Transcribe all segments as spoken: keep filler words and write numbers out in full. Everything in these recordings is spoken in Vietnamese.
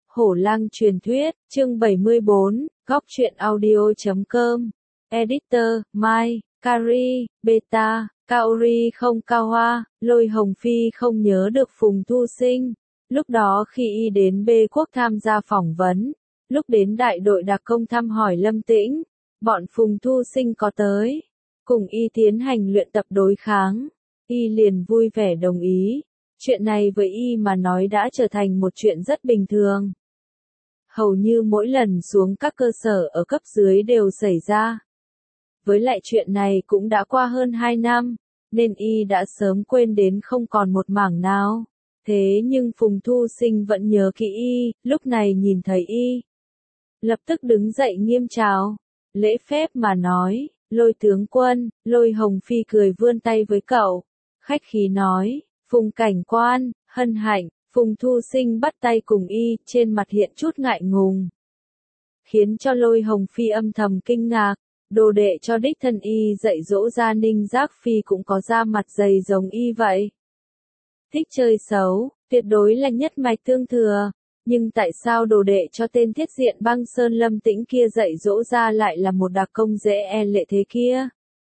Hổ lang truyền thuyết, chương bảy mươi bốn, góc truyện audio chấm com. Editor, Mai, Kari, Beta, Kaori không Cao Hoa, Lôi Hồng Phi không nhớ được Phùng Thu Sinh. Lúc đó khi y đến B quốc tham gia phỏng vấn, lúc đến đại đội đặc công thăm hỏi Lâm Tĩnh, bọn Phùng Thu Sinh có tới, cùng y tiến hành luyện tập đối kháng. Y liền vui vẻ đồng ý. Chuyện này với y mà nói đã trở thành một chuyện rất bình thường. Hầu như mỗi lần xuống các cơ sở ở cấp dưới đều xảy ra. Với lại chuyện này cũng đã qua hơn hai năm, nên y đã sớm quên đến không còn một mảng nào. Thế nhưng Phùng Thu Sinh vẫn nhớ kỹ y, lúc này nhìn thấy y, lập tức đứng dậy nghiêm chào, lễ phép mà nói, Lôi tướng quân. Lôi Hồng Phi cười vươn tay với cậu, khách khí nói, Phùng cảnh quan, hân hạnh. Phùng Thu Sinh bắt tay cùng y, trên mặt hiện chút ngại ngùng, khiến cho Lôi Hồng Phi âm thầm kinh ngạc. Đồ đệ cho đích thân y dạy dỗ ra Ninh Giác Phi cũng có da mặt dày giống y vậy. Thích chơi xấu, tuyệt đối là nhất mạch tương thừa. Nhưng tại sao đồ đệ cho tên thiết diện băng sơn Lâm Tĩnh kia dạy dỗ ra lại là một đặc công dễ e lệ thế kia?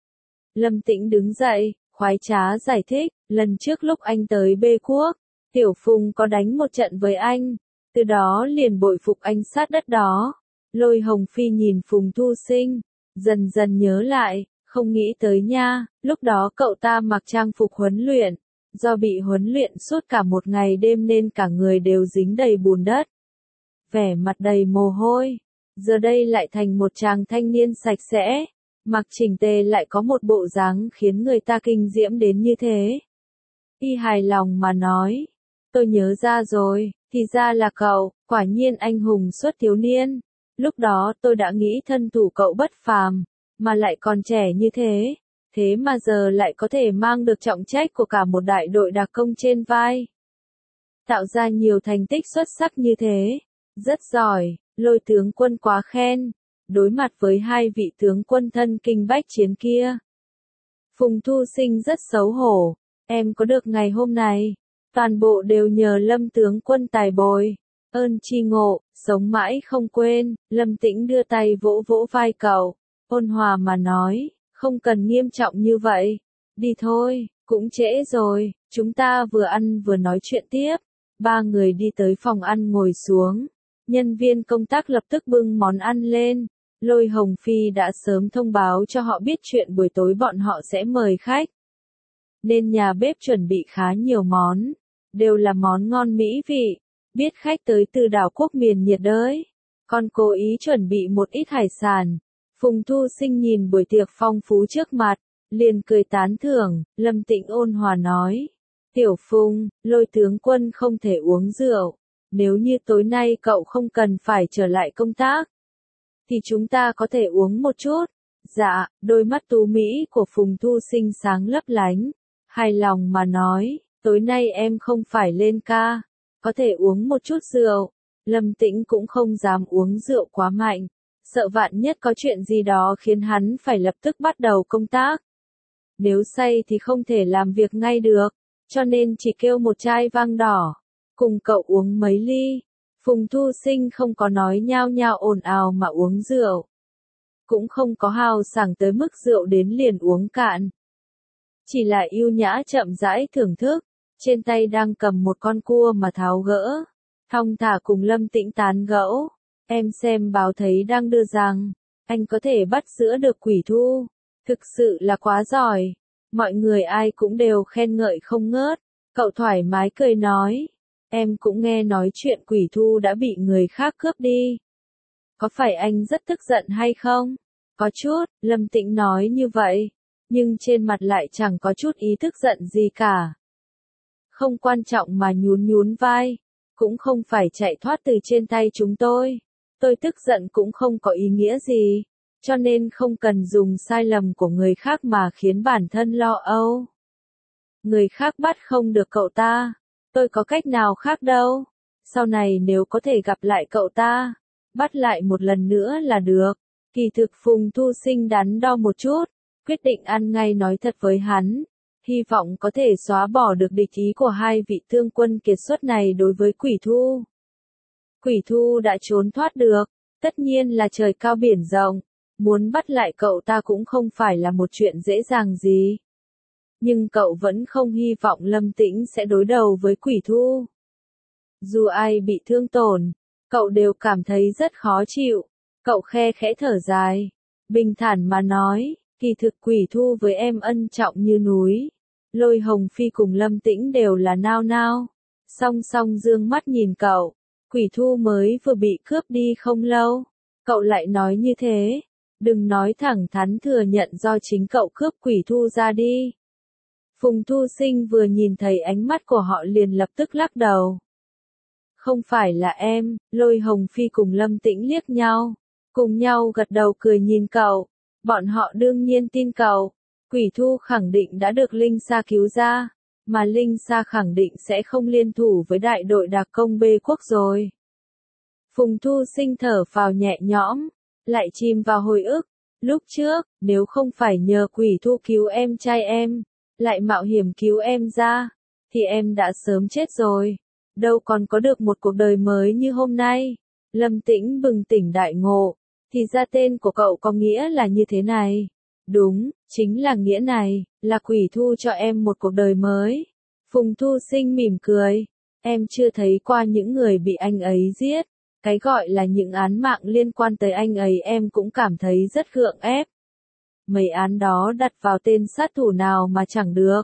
Lâm Tĩnh đứng dậy, khoái trá giải thích, lần trước lúc anh tới B quốc, Tiểu Phùng có đánh một trận với anh, từ đó liền bội phục anh sát đất đó. Lôi Hồng Phi nhìn Phùng Thu Sinh, dần dần nhớ lại, không nghĩ tới nha, lúc đó cậu ta mặc trang phục huấn luyện, do bị huấn luyện suốt cả một ngày đêm nên cả người đều dính đầy bùn đất, vẻ mặt đầy mồ hôi, giờ đây lại thành một chàng thanh niên sạch sẽ, mặc chỉnh tề lại có một bộ dáng khiến người ta kinh diễm đến như thế. Y hài lòng mà nói, tôi nhớ ra rồi, thì ra là cậu, quả nhiên anh hùng xuất thiếu niên. Lúc đó tôi đã nghĩ thân thủ cậu bất phàm, mà lại còn trẻ như thế, thế mà giờ lại có thể mang được trọng trách của cả một đại đội đặc công trên vai. Tạo ra nhiều thành tích xuất sắc như thế, rất giỏi. Lôi tướng quân quá khen. Đối mặt với hai vị tướng quân thân kinh bách chiến kia, Phùng Thu Sinh rất xấu hổ. Em có được ngày hôm này, toàn bộ đều nhờ Lâm tướng quân tài bồi. Ơn tri ngộ, sống mãi không quên. Lâm Tĩnh đưa tay vỗ vỗ vai cậu, ôn hòa mà nói, không cần nghiêm trọng như vậy. Đi thôi, cũng trễ rồi, chúng ta vừa ăn vừa nói chuyện tiếp. Ba người đi tới phòng ăn ngồi xuống. Nhân viên công tác lập tức bưng món ăn lên. Lôi Hồng Phi đã sớm thông báo cho họ biết chuyện buổi tối bọn họ sẽ mời khách, nên nhà bếp chuẩn bị khá nhiều món, đều là món ngon mỹ vị. Biết khách tới từ đảo quốc miền nhiệt đới, còn cố ý chuẩn bị một ít hải sản. Phùng Thu Sinh nhìn buổi tiệc phong phú trước mặt, liền cười tán thưởng. Lâm Tĩnh ôn hòa nói, Tiểu Phùng, Lôi tướng quân không thể uống rượu, nếu như tối nay cậu không cần phải trở lại công tác, thì chúng ta có thể uống một chút. Dạ. Đôi mắt tú mỹ của Phùng Thu Sinh sáng lấp lánh, hài lòng mà nói, tối nay em không phải lên ca, có thể uống một chút rượu. Lâm Tĩnh cũng không dám uống rượu quá mạnh, sợ vạn nhất có chuyện gì đó khiến hắn phải lập tức bắt đầu công tác. Nếu say thì không thể làm việc ngay được, cho nên chỉ kêu một chai vang đỏ, cùng cậu uống mấy ly. Phùng Thu Sinh không có nói nhao nhao ồn ào mà uống rượu, cũng không có hào sảng tới mức rượu đến liền uống cạn, chỉ là yêu nhã chậm rãi thưởng thức. Trên tay đang cầm một con cua mà tháo gỡ, thong thả cùng Lâm Tĩnh tán gẫu. Em xem báo thấy đang đưa rằng, anh có thể bắt giữ được quỷ thu, thực sự là quá giỏi. Mọi người ai cũng đều khen ngợi không ngớt. Cậu thoải mái cười nói, em cũng nghe nói chuyện quỷ thu đã bị người khác cướp đi. Có phải anh rất tức giận hay không? Có chút, Lâm Tĩnh nói như vậy, nhưng trên mặt lại chẳng có chút ý tức giận gì cả. Không quan trọng mà nhún nhún vai, cũng không phải chạy thoát từ trên tay chúng tôi. Tôi tức giận cũng không có ý nghĩa gì, cho nên không cần dùng sai lầm của người khác mà khiến bản thân lo âu. Người khác bắt không được cậu ta, tôi có cách nào khác đâu. Sau này nếu có thể gặp lại cậu ta, bắt lại một lần nữa là được. Kỳ thực Phùng Thu Sinh đắn đo một chút, quyết định ăn ngay nói thật với hắn. Hy vọng có thể xóa bỏ được địch ý của hai vị thương quân kiệt xuất này đối với quỷ thu. Quỷ Thu đã trốn thoát được, tất nhiên là trời cao biển rộng, muốn bắt lại cậu ta cũng không phải là một chuyện dễ dàng gì. Nhưng cậu vẫn không hy vọng Lâm Tĩnh sẽ đối đầu với Quỷ Thu. Dù ai bị thương tổn, cậu đều cảm thấy rất khó chịu. Cậu khe khẽ thở dài, bình thản mà nói, kỳ thực Quỷ Thu với em ân trọng như núi. Lôi Hồng Phi cùng Lâm Tĩnh đều là nao nao. Song song dương mắt nhìn cậu, Quỷ Thu mới vừa bị cướp đi không lâu. Cậu lại nói như thế, đừng nói thẳng thắn thừa nhận do chính cậu cướp Quỷ Thu ra đi. Phùng Thu Sinh vừa nhìn thấy ánh mắt của họ liền lập tức lắc đầu. Không phải là em, Lôi Hồng Phi cùng Lâm Tĩnh liếc nhau, cùng nhau gật đầu cười nhìn cậu. Bọn họ đương nhiên tin cậu, Quỷ Thu khẳng định đã được Linh Sa cứu ra, mà Linh Sa khẳng định sẽ không liên thủ với đại đội đặc công B quốc rồi. Phùng Thu Sinh thở phào nhẹ nhõm, lại chìm vào hồi ức. Lúc trước, nếu không phải nhờ Quỷ Thu cứu em trai em, lại mạo hiểm cứu em ra, thì em đã sớm chết rồi. Đâu còn có được một cuộc đời mới như hôm nay. Lâm Tĩnh bừng tỉnh đại ngộ, thì ra tên của cậu có nghĩa là như thế này. Đúng, chính là nghĩa này, là Quỷ Thu cho em một cuộc đời mới. Phùng Thu Sinh mỉm cười, em chưa thấy qua những người bị anh ấy giết. Cái gọi là những án mạng liên quan tới anh ấy em cũng cảm thấy rất gượng ép. Mấy án đó đặt vào tên sát thủ nào mà chẳng được.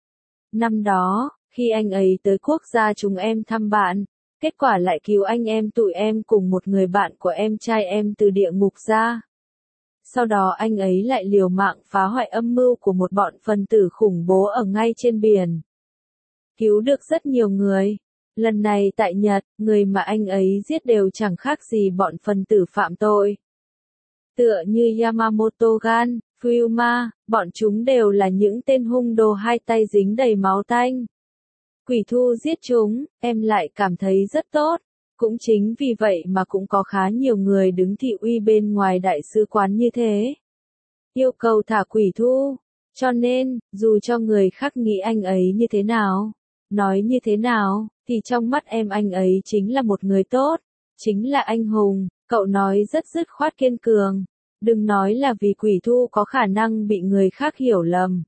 Năm đó, khi anh ấy tới quốc gia chúng em thăm bạn, kết quả lại cứu anh em tụi em cùng một người bạn của em trai em từ địa ngục ra. Sau đó anh ấy lại liều mạng phá hoại âm mưu của một bọn phần tử khủng bố ở ngay trên biển. Cứu được rất nhiều người. Lần này tại Nhật, người mà anh ấy giết đều chẳng khác gì bọn phần tử phạm tội. Tựa như Yamamoto Gan, Fuyuma, bọn chúng đều là những tên hung đồ hai tay dính đầy máu tanh. Quỷ Thu giết chúng, em lại cảm thấy rất tốt. Cũng chính vì vậy mà cũng có khá nhiều người đứng thị uy bên ngoài đại sứ quán như thế. Yêu cầu thả Quỷ Thu. Cho nên, dù cho người khác nghĩ anh ấy như thế nào, nói như thế nào, thì trong mắt em anh ấy chính là một người tốt, chính là anh hùng. Cậu nói rất dứt khoát kiên cường. Đừng nói là vì Quỷ Thu có khả năng bị người khác hiểu lầm.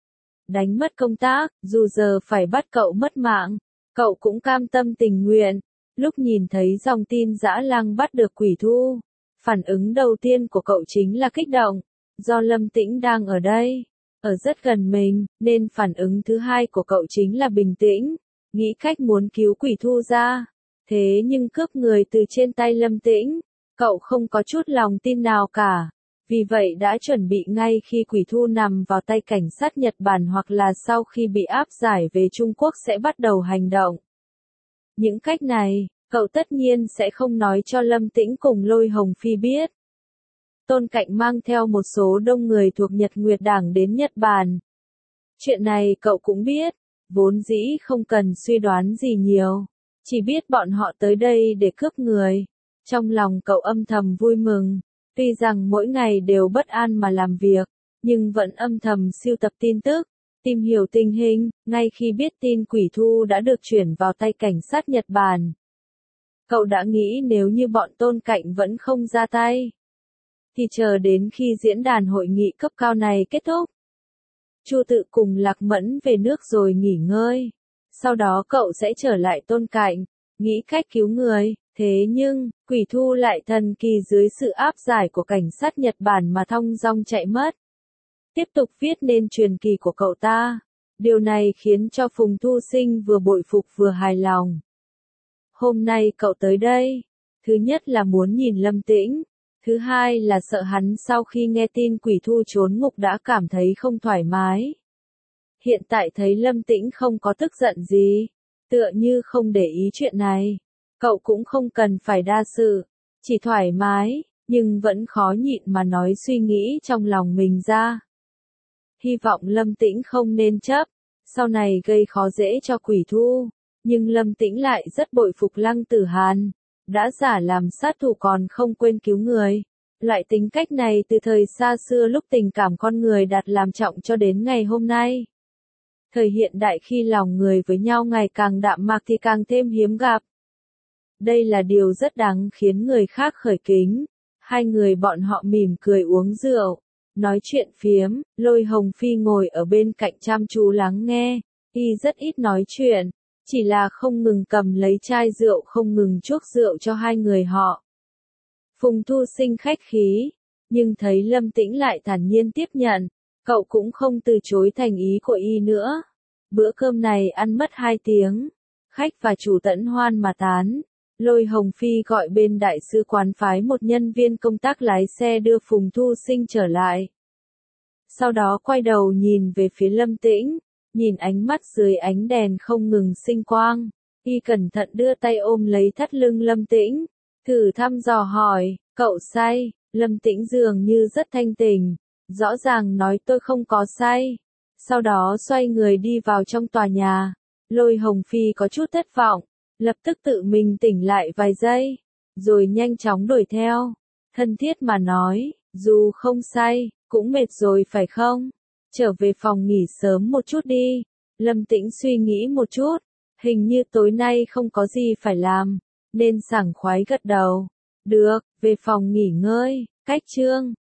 Đánh mất công tác, dù giờ phải bắt cậu mất mạng, cậu cũng cam tâm tình nguyện. Lúc nhìn thấy dòng tin Dã Lăng bắt được Quỷ Thu, phản ứng đầu tiên của cậu chính là kích động, do Lâm Tĩnh đang ở đây, ở rất gần mình, nên phản ứng thứ hai của cậu chính là bình tĩnh, nghĩ cách muốn cứu Quỷ Thu ra. Thế nhưng cướp người từ trên tay Lâm Tĩnh, cậu không có chút lòng tin nào cả. Vì vậy đã chuẩn bị ngay khi Quỷ Thu nằm vào tay cảnh sát Nhật Bản hoặc là sau khi bị áp giải về Trung Quốc sẽ bắt đầu hành động. Những cách này, cậu tất nhiên sẽ không nói cho Lâm Tĩnh cùng Lôi Hồng Phi biết. Tôn Cạnh mang theo một số đông người thuộc Nhật Nguyệt Đảng đến Nhật Bản. Chuyện này cậu cũng biết, vốn dĩ không cần suy đoán gì nhiều, chỉ biết bọn họ tới đây để cướp người. Trong lòng cậu âm thầm vui mừng. Tuy rằng mỗi ngày đều bất an mà làm việc, nhưng vẫn âm thầm sưu tập tin tức, tìm hiểu tình hình. Ngay khi biết tin Quỷ Thu đã được chuyển vào tay cảnh sát Nhật Bản, cậu đã nghĩ nếu như bọn Tôn Cạnh vẫn không ra tay, thì chờ đến khi diễn đàn hội nghị cấp cao này kết thúc, Chu Tự cùng Lạc Mẫn về nước rồi nghỉ ngơi. Sau đó cậu sẽ trở lại Tôn Cạnh, nghĩ cách cứu người. Thế nhưng, Quỷ Thu lại thần kỳ dưới sự áp giải của cảnh sát Nhật Bản mà thong dong chạy mất. Tiếp tục viết nên truyền kỳ của cậu ta. Điều này khiến cho Phùng Thu Sinh vừa bội phục vừa hài lòng. Hôm nay cậu tới đây, thứ nhất là muốn nhìn Lâm Tĩnh, thứ hai là sợ hắn sau khi nghe tin Quỷ Thu trốn ngục đã cảm thấy không thoải mái. Hiện tại thấy Lâm Tĩnh không có tức giận gì, tựa như không để ý chuyện này. Cậu cũng không cần phải đa sự, chỉ thoải mái, nhưng vẫn khó nhịn mà nói suy nghĩ trong lòng mình ra. Hy vọng Lâm Tĩnh không nên chấp, sau này gây khó dễ cho Quỷ Thu, nhưng Lâm Tĩnh lại rất bội phục Lăng Tử Hàn, đã giả làm sát thủ còn không quên cứu người. Loại tính cách này từ thời xa xưa lúc tình cảm con người đặt làm trọng cho đến ngày hôm nay. Thời hiện đại khi lòng người với nhau ngày càng đạm mạc thì càng thêm hiếm gặp. Đây là điều rất đáng khiến người khác khởi kính. Hai người bọn họ mỉm cười uống rượu, nói chuyện phiếm, Lôi Hồng Phi ngồi ở bên cạnh chăm chú lắng nghe, y rất ít nói chuyện, chỉ là không ngừng cầm lấy chai rượu không ngừng chuốc rượu cho hai người họ. Phùng Thu Sinh khách khí, nhưng thấy Lâm Tĩnh lại thản nhiên tiếp nhận, cậu cũng không từ chối thành ý của y nữa. Bữa cơm này ăn mất hai tiếng, khách và chủ tẫn hoan mà tán. Lôi Hồng Phi gọi bên đại sứ quán phái một nhân viên công tác lái xe đưa Phùng Thu Sinh trở lại. Sau đó quay đầu nhìn về phía Lâm Tĩnh, nhìn ánh mắt dưới ánh đèn không ngừng sinh quang, y cẩn thận đưa tay ôm lấy thắt lưng Lâm Tĩnh, thử thăm dò hỏi, cậu say? Lâm Tĩnh dường như rất thanh tỉnh, rõ ràng nói tôi không có say. Sau đó xoay người đi vào trong tòa nhà. Lôi Hồng Phi có chút thất vọng, lập tức tự mình tỉnh lại vài giây, rồi nhanh chóng đuổi theo. Thân thiết mà nói, dù không say, cũng mệt rồi phải không? Trở về phòng nghỉ sớm một chút đi. Lâm Tĩnh suy nghĩ một chút, hình như tối nay không có gì phải làm, nên sảng khoái gật đầu. Được, về phòng nghỉ ngơi, cách chương.